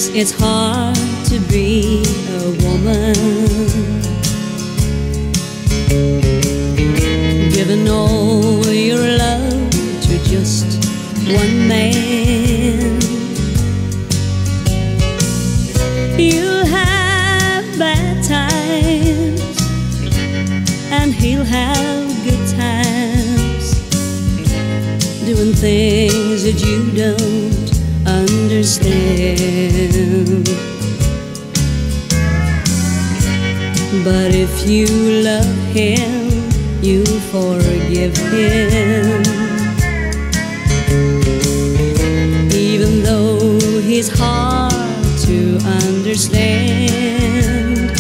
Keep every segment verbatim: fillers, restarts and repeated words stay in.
it's hard to be a woman, giving all your love to just one man. You'll have bad times and he'll have good times, doing things that you don't understand. But if you love him, you'll forgive him, even though he's hard to understand.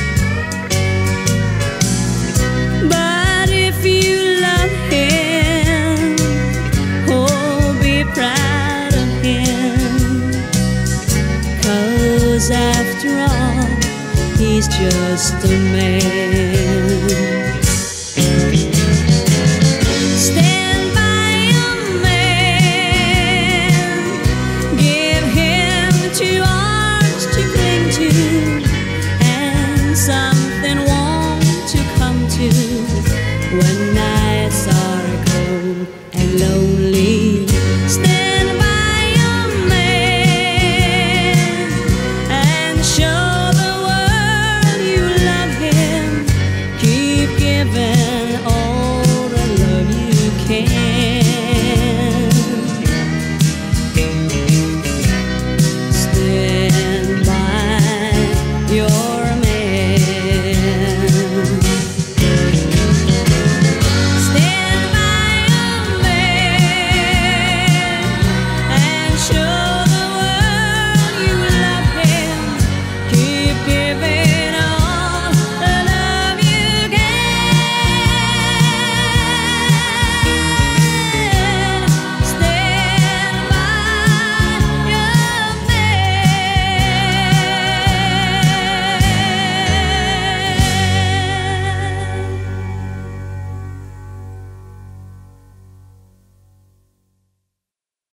But if you love him, oh, be proud of him, 'cause after all, he's just a man.